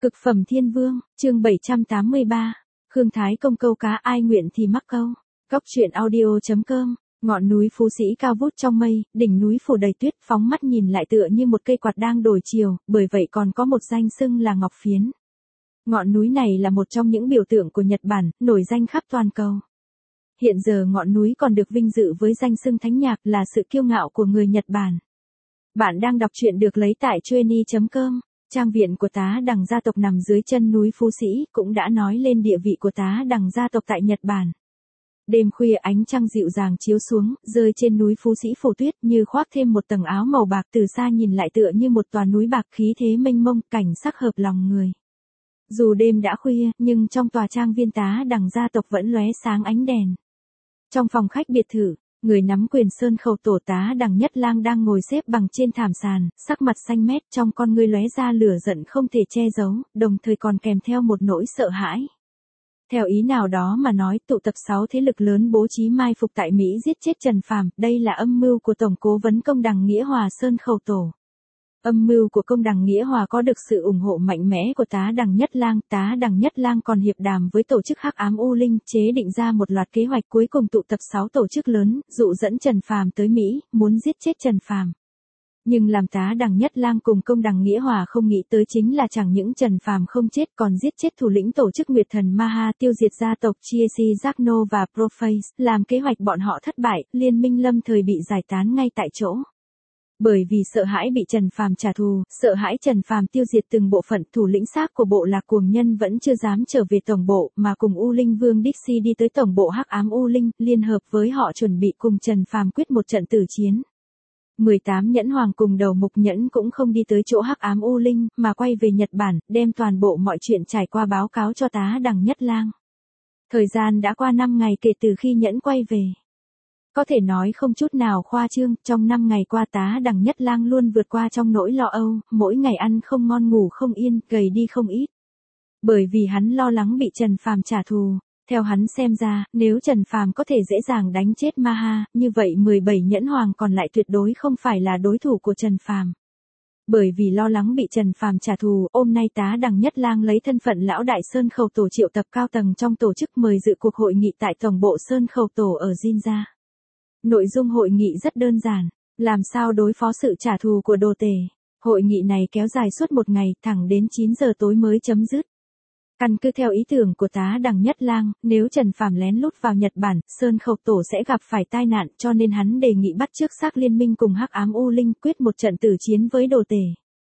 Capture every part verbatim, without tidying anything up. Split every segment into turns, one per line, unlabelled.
Cực phẩm thiên vương, chương bảy trăm tám mươi ba. Khương Thái Công câu cá ai nguyện thì mắc câu. Cóc truyện audio.com. Ngọn núi Phú Sĩ cao vút trong mây, đỉnh núi phủ đầy tuyết, phóng mắt nhìn lại tựa như một cây quạt đang đổi chiều, bởi vậy còn có một danh xưng là Ngọc Phiến. Ngọn núi này là một trong những biểu tượng của Nhật Bản, nổi danh khắp toàn cầu. Hiện giờ ngọn núi còn được vinh dự với danh xưng thánh nhạc, là sự kiêu ngạo của người Nhật Bản. Bạn đang đọc truyện được lấy tại chueny chấm com. Trang viện của Tá Đằng gia tộc nằm dưới chân núi Phú Sĩ, cũng đã nói lên địa vị của Tá Đằng gia tộc tại Nhật Bản. Đêm khuya ánh trăng dịu dàng chiếu xuống, rơi trên núi Phú Sĩ phủ tuyết như khoác thêm một tầng áo màu bạc, từ xa nhìn lại tựa như một tòa núi bạc khí thế mênh mông, cảnh sắc hợp lòng người. Dù đêm đã khuya, nhưng trong tòa trang viên Tá Đằng gia tộc vẫn lóe sáng ánh đèn. Trong phòng khách biệt thự, người nắm quyền sơn khẩu tổ Tá Đằng Nhất Lang đang ngồi xếp bằng trên thảm sàn, sắc mặt xanh mét, trong con ngươi lóe ra lửa giận không thể che giấu, đồng thời còn kèm theo một nỗi sợ hãi. Theo ý nào đó mà nói, tụ tập sáu thế lực lớn bố trí mai phục tại Mỹ giết chết Trần Phàm, đây là âm mưu của Tổng cố vấn Công Đằng Nghĩa Hòa Sơn khẩu tổ. Âm mưu của Công Đằng Nghĩa Hòa có được sự ủng hộ mạnh mẽ của Tá Đằng Nhất Lang, Tá Đằng Nhất Lang còn hiệp đàm với tổ chức Hắc Ám U Linh, chế định ra một loạt kế hoạch, cuối cùng tụ tập sáu tổ chức lớn, dụ dẫn Trần Phàm tới Mỹ, muốn giết chết Trần Phàm. Nhưng làm Tá Đằng Nhất Lang cùng Công Đằng Nghĩa Hòa không nghĩ tới chính là chẳng những Trần Phàm không chết, còn giết chết thủ lĩnh tổ chức Nguyệt Thần Maha, tiêu diệt gia tộc Chiesi Giacno và Proface, làm kế hoạch bọn họ thất bại, liên minh lâm thời bị giải tán ngay tại chỗ. Bởi vì sợ hãi bị Trần Phàm trả thù, sợ hãi Trần Phàm tiêu diệt từng bộ phận, thủ lĩnh xác của bộ Lạc Cuồng Nhân vẫn chưa dám trở về tổng bộ, mà cùng U Linh Vương Dixie đi tới tổng bộ Hắc Ám U Linh, liên hợp với họ chuẩn bị cùng Trần Phàm quyết một trận tử chiến. mười tám nhẫn hoàng cùng đầu mục nhẫn cũng không đi tới chỗ Hắc Ám U Linh, mà quay về Nhật Bản, đem toàn bộ mọi chuyện trải qua báo cáo cho Tá Đằng Nhất Lang. Thời gian đã qua năm ngày kể từ khi nhẫn quay về. Có thể nói không chút nào khoa trương, trong năm ngày qua Tá Đằng Nhất Lang luôn vượt qua trong nỗi lo âu, mỗi ngày ăn không ngon ngủ không yên, gầy đi không ít. Bởi vì hắn lo lắng bị Trần Phàm trả thù. Theo hắn xem ra, nếu Trần Phàm có thể dễ dàng đánh chết Maha, như vậy mười bảy nhẫn hoàng còn lại tuyệt đối không phải là đối thủ của Trần Phàm. Bởi vì lo lắng bị Trần Phàm trả thù, hôm nay Tá Đằng Nhất Lang lấy thân phận lão đại Sơn khẩu tổ triệu tập cao tầng trong tổ chức mời dự cuộc hội nghị tại tổng bộ Sơn khẩu tổ ở Jinja. Nội dung hội nghị rất đơn giản, làm sao đối phó sự trả thù của Đồ Tể. Hội nghị này kéo dài suốt một ngày, thẳng đến chín giờ tối mới chấm dứt. Căn cứ theo ý tưởng của Tá Đằng Nhất Lang, nếu Trần Phàm lén lút vào Nhật Bản, Sơn khẩu tổ sẽ gặp phải tai nạn, cho nên hắn đề nghị bắt chước xác liên minh cùng Hắc Ám U Linh quyết một trận tử chiến với Đồ Tể.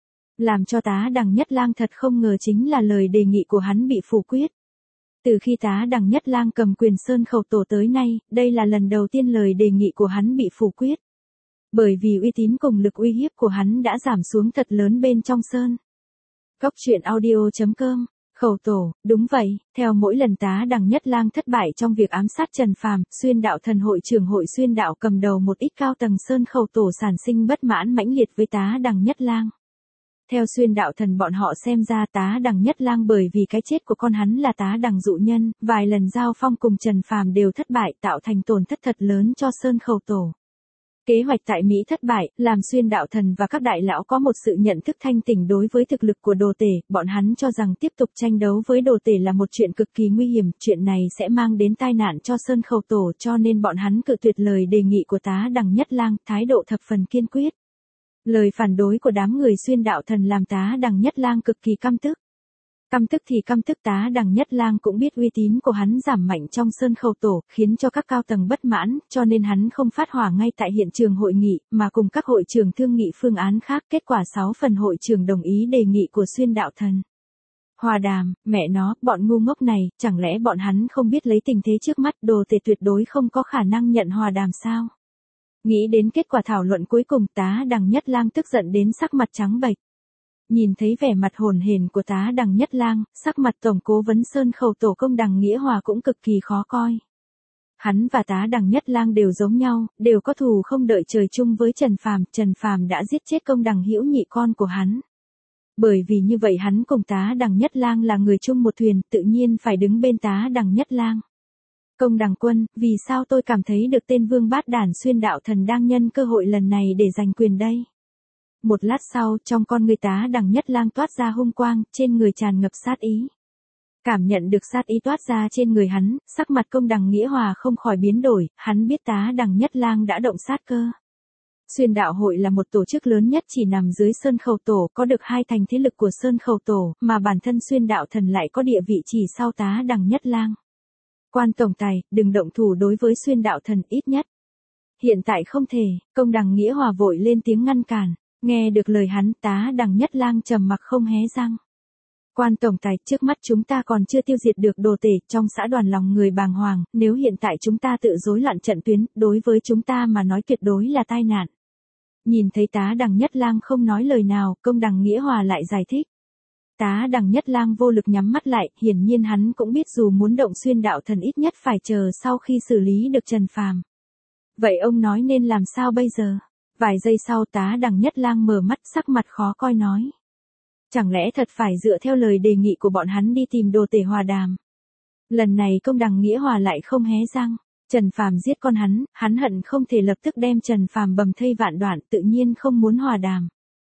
Làm cho Tá Đằng Nhất Lang thật không ngờ chính là lời đề nghị của hắn bị phủ quyết. Từ khi Tá Đằng Nhất Lang cầm quyền Sơn khẩu tổ tới nay, đây là lần đầu tiên lời đề nghị của hắn bị phủ quyết. Bởi vì uy tín cùng lực uy hiếp của hắn đã giảm xuống thật lớn bên trong Sơn. Cóc truyện audio.com. Khẩu tổ, đúng vậy, theo mỗi lần Tá Đằng Nhất Lang thất bại trong việc ám sát Trần Phàm, Xuyên Đạo Thần hội trưởng hội Xuyên Đạo cầm đầu một ít cao tầng Sơn khẩu tổ sản sinh bất mãn mãnh liệt với Tá Đằng Nhất Lang. Theo Xuyên Đạo Thần bọn họ xem ra Tá Đằng Nhất Lang bởi vì cái chết của con hắn là Tá Đằng dụ nhân, vài lần giao phong cùng Trần Phàm đều thất bại, tạo thành tổn thất thật lớn cho Sơn khẩu tổ. Kế hoạch tại Mỹ thất bại, làm Xuyên Đạo Thần và các đại lão có một sự nhận thức thanh tỉnh đối với thực lực của Đồ Tể, bọn hắn cho rằng tiếp tục tranh đấu với Đồ Tể là một chuyện cực kỳ nguy hiểm, chuyện này sẽ mang đến tai nạn cho Sơn khẩu tổ, cho nên bọn hắn cự tuyệt lời đề nghị của Tá Đằng Nhất Lang, thái độ thập phần kiên quyết. Lời phản đối của đám người Xuyên Đạo Thần làm Tá Đằng Nhất Lang cực kỳ căm tức. Căm tức thì căm tức, Tá Đằng Nhất Lang cũng biết uy tín của hắn giảm mạnh trong Sơn khẩu tổ, khiến cho các cao tầng bất mãn, cho nên hắn không phát hỏa ngay tại hiện trường hội nghị, mà cùng các hội trưởng thương nghị phương án khác, kết quả sáu phần hội trưởng đồng ý đề nghị của Xuyên Đạo Thần. Hòa đàm, mẹ nó, bọn ngu ngốc này, chẳng lẽ bọn hắn không biết lấy tình thế trước mắt, Đồ Tể tuyệt đối không có khả năng nhận hòa đàm sao? Nghĩ đến kết quả thảo luận cuối cùng, Tá Đằng Nhất Lang tức giận đến sắc mặt trắng bệch. Nhìn thấy vẻ mặt hồn hển của Tá Đằng Nhất Lang, sắc mặt tổng cố vấn Sơn khẩu tổ Công Đằng Nghĩa Hòa cũng cực kỳ khó coi. Hắn và Tá Đằng Nhất Lang đều giống nhau, đều có thù không đợi trời chung với Trần Phàm, Trần Phàm đã giết chết Công Đằng Hữu Nhị con của hắn. Bởi vì như vậy hắn cùng Tá Đằng Nhất Lang là người chung một thuyền, tự nhiên phải đứng bên Tá Đằng Nhất Lang. Công Đằng quân, vì sao tôi cảm thấy được tên vương bát đản Xuyên Đạo Thần đang nhân cơ hội lần này để giành quyền đây? Một lát sau, trong con người Tá Đằng Nhất Lang toát ra hung quang, trên người tràn ngập sát ý. Cảm nhận được sát ý toát ra trên người hắn, sắc mặt Công Đằng Nghĩa Hòa không khỏi biến đổi, hắn biết Tá Đằng Nhất Lang đã động sát cơ. Xuyên đạo hội là một tổ chức lớn nhất chỉ nằm dưới Sơn Khẩu Tổ, có được hai thành thế lực của Sơn Khẩu Tổ, mà bản thân xuyên đạo thần lại có địa vị chỉ sau Tá Đằng Nhất Lang. Quan tổng tài, đừng động thủ đối với xuyên đạo thần ít nhất. Hiện tại không thể, Công Đằng Nghĩa Hòa vội lên tiếng ngăn cản, nghe được lời hắn Tá Đằng Nhất Lang trầm mặc không hé răng. Quan tổng tài, trước mắt chúng ta còn chưa tiêu diệt được đồ tể, trong xã đoàn lòng người bàng hoàng, nếu hiện tại chúng ta tự rối loạn trận tuyến, đối với chúng ta mà nói tuyệt đối là tai nạn. Nhìn thấy Tá Đằng Nhất Lang không nói lời nào, Công Đằng Nghĩa Hòa lại giải thích. Tá Đằng Nhất Lang vô lực nhắm mắt lại, hiển nhiên hắn cũng biết dù muốn động xuyên đạo thần ít nhất phải chờ sau khi xử lý được Trần Phàm. Vậy ông nói nên làm sao bây giờ? Vài giây sau Tá Đằng Nhất Lang mở mắt sắc mặt khó coi nói. Chẳng lẽ thật phải dựa theo lời đề nghị của bọn hắn đi tìm đồ tể hòa đàm? Lần này Công Đằng Nghĩa Hòa lại không hé răng. Trần Phàm giết con hắn, hắn hận không thể lập tức đem Trần Phàm bầm thây vạn đoạn, tự nhiên không muốn hòa đàm.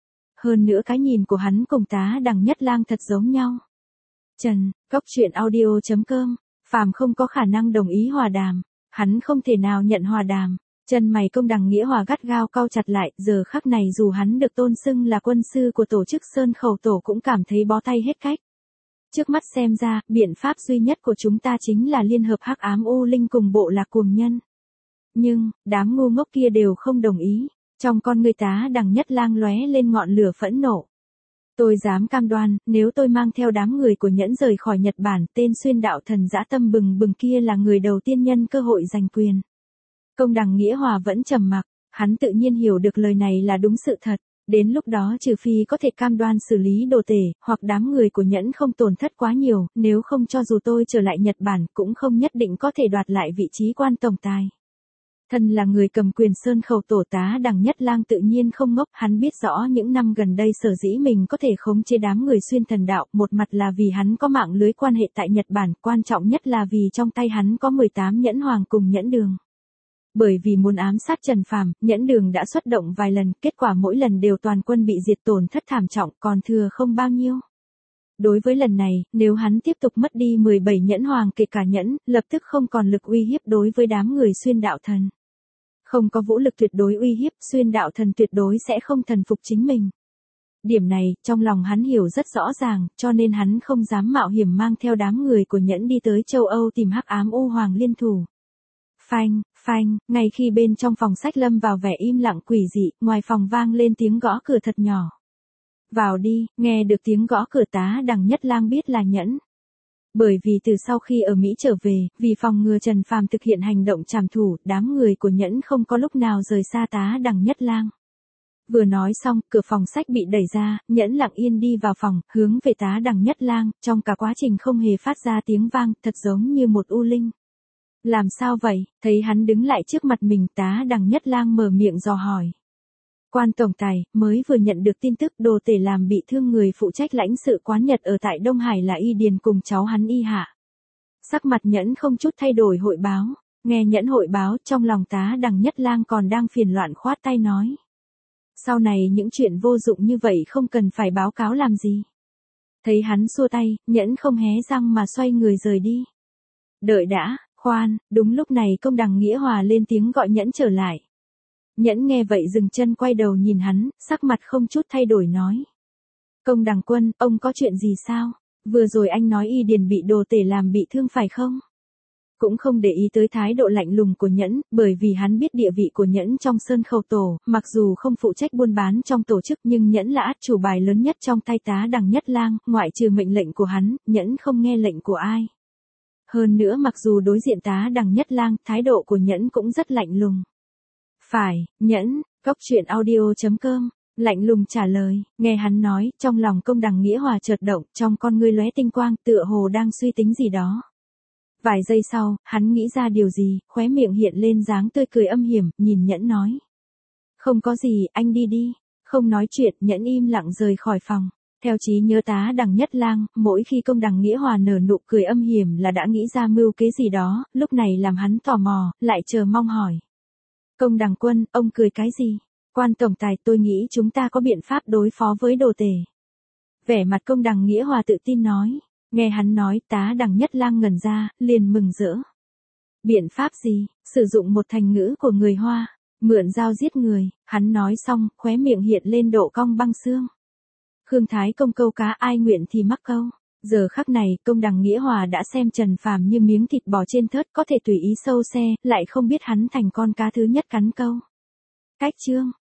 Hơn nữa cái nhìn của hắn cùng Tá Đằng Nhất Lang thật giống nhau. Trần, Cốc Truyện Audio chấm com, Phàm không có khả năng đồng ý hòa đàm, hắn không thể nào nhận hòa đàm. Chân mày Công Đằng Nghĩa Hòa gắt gao cau chặt lại, giờ khắc này dù hắn được tôn xưng là quân sư của tổ chức Sơn Khẩu Tổ cũng cảm thấy bó tay hết cách. Trước mắt xem ra, biện pháp duy nhất của chúng ta chính là liên hợp Hắc Ám U Linh cùng bộ lạc cuồng nhân. Nhưng, đám ngu ngốc kia đều không đồng ý, trong con người Tá Đằng Nhất Lang lóe lên ngọn lửa phẫn nộ. Tôi dám cam đoan, nếu tôi mang theo đám người của Nhẫn rời khỏi Nhật Bản, tên xuyên đạo thần dã tâm bừng bừng kia là người đầu tiên nhân cơ hội giành quyền. Công Đằng Nghĩa Hòa vẫn trầm mặc, hắn tự nhiên hiểu được lời này là đúng sự thật, đến lúc đó trừ phi có thể cam đoan xử lý đồ tể, hoặc đám người của Nhẫn không tổn thất quá nhiều, nếu không cho dù tôi trở lại Nhật Bản cũng không nhất định có thể đoạt lại vị trí quan tổng tài. Thân là người cầm quyền Sơn Khẩu Tổ Tá Đằng Nhất Lang tự nhiên không ngốc, hắn biết rõ những năm gần đây sở dĩ mình có thể khống chế đám người xuyên thần đạo, một mặt là vì hắn có mạng lưới quan hệ tại Nhật Bản, quan trọng nhất là vì trong tay hắn có mười tám nhẫn hoàng cùng nhẫn đường. Bởi vì muốn ám sát Trần Phàm, Nhẫn Đường đã xuất động vài lần, kết quả mỗi lần đều toàn quân bị diệt tổn thất thảm trọng, còn thừa không bao nhiêu. Đối với lần này, nếu hắn tiếp tục mất đi mười bảy nhẫn hoàng kể cả nhẫn, lập tức không còn lực uy hiếp đối với đám người xuyên đạo thần. Không có vũ lực tuyệt đối uy hiếp, xuyên đạo thần tuyệt đối sẽ không thần phục chính mình. Điểm này, trong lòng hắn hiểu rất rõ ràng, cho nên hắn không dám mạo hiểm mang theo đám người của Nhẫn đi tới châu Âu tìm Hắc Ám U Hoàng liên thủ. Phanh, phanh, ngay khi bên trong phòng sách lâm vào vẻ im lặng quỷ dị, ngoài phòng vang lên tiếng gõ cửa thật nhỏ. Vào đi, nghe được tiếng gõ cửa Tá Đằng Nhất Lang biết là Nhẫn. Bởi vì từ sau khi ở Mỹ trở về, vì phòng ngừa Trần Phàm thực hiện hành động trảm thủ, đám người của Nhẫn không có lúc nào rời xa Tá Đằng Nhất Lang. Vừa nói xong, cửa phòng sách bị đẩy ra, Nhẫn lặng yên đi vào phòng, hướng về Tá Đằng Nhất Lang, trong cả quá trình không hề phát ra tiếng vang, thật giống như một u linh. Làm sao vậy? Thấy hắn đứng lại trước mặt mình, Tá Đằng Nhất Lang mở miệng dò hỏi. Quan tổng tài, mới vừa nhận được tin tức đồ tể làm bị thương người phụ trách lãnh sự quán Nhật ở tại Đông Hải là Y Điền cùng cháu hắn Y Hạ. Sắc mặt Nhẫn không chút thay đổi hội báo, nghe Nhẫn hội báo trong lòng Tá Đằng Nhất Lang còn đang phiền loạn khoát tay nói. Sau này những chuyện vô dụng như vậy không cần phải báo cáo làm gì. Thấy hắn xua tay, Nhẫn không hé răng mà xoay người rời đi. Đợi đã. Khoan, đúng lúc này Công Đằng Nghĩa Hòa lên tiếng gọi Nhẫn trở lại. Nhẫn nghe vậy dừng chân quay đầu nhìn hắn, sắc mặt không chút thay đổi nói. Công Đằng Quân, ông có chuyện gì sao? Vừa rồi anh nói Y Điền bị đồ tể làm bị thương phải không? Cũng không để ý tới thái độ lạnh lùng của Nhẫn, bởi vì hắn biết địa vị của Nhẫn trong Sơn Khẩu Tổ, mặc dù không phụ trách buôn bán trong tổ chức nhưng Nhẫn là át chủ bài lớn nhất trong tay Tá Đằng Nhất Lang, ngoại trừ mệnh lệnh của hắn, Nhẫn không nghe lệnh của ai. Hơn nữa mặc dù đối diện Tá Đằng Nhất Lang, thái độ của Nhẫn cũng rất lạnh lùng. Phải, Nhẫn, Cốc Truyện Audio chấm com, lạnh lùng trả lời, nghe hắn nói, trong lòng Công Đằng Nghĩa Hòa chợt động, trong con ngươi lóe tinh quang, tựa hồ đang suy tính gì đó. Vài giây sau, hắn nghĩ ra điều gì, khóe miệng hiện lên dáng tươi cười âm hiểm, nhìn Nhẫn nói. Không có gì, anh đi đi. Không nói chuyện, Nhẫn im lặng rời khỏi phòng. Theo trí nhớ Tá Đằng Nhất Lang, mỗi khi Công Đằng Nghĩa Hòa nở nụ cười âm hiểm là đã nghĩ ra mưu kế gì đó, lúc này làm hắn tò mò, lại chờ mong hỏi. Công Đằng Quân, ông cười cái gì? Quan tổng tài, tôi nghĩ chúng ta có biện pháp đối phó với đồ tể. Vẻ mặt Công Đằng Nghĩa Hòa tự tin nói. Nghe hắn nói, tá Đằng Nhất Lang ngẩn ra, liền mừng rỡ. Biện pháp gì? Sử dụng một thành ngữ của người Hoa. Mượn dao giết người. Hắn nói xong, khóe miệng hiện lên độ cong băng xương. Khương Thái Công câu cá ai nguyện thì mắc câu. Giờ khắc này, Công Đằng Nghĩa Hòa đã xem Trần Phàm như miếng thịt bò trên thớt, có thể tùy ý sâu xe, lại không biết hắn thành con cá thứ nhất cắn câu. Cách chương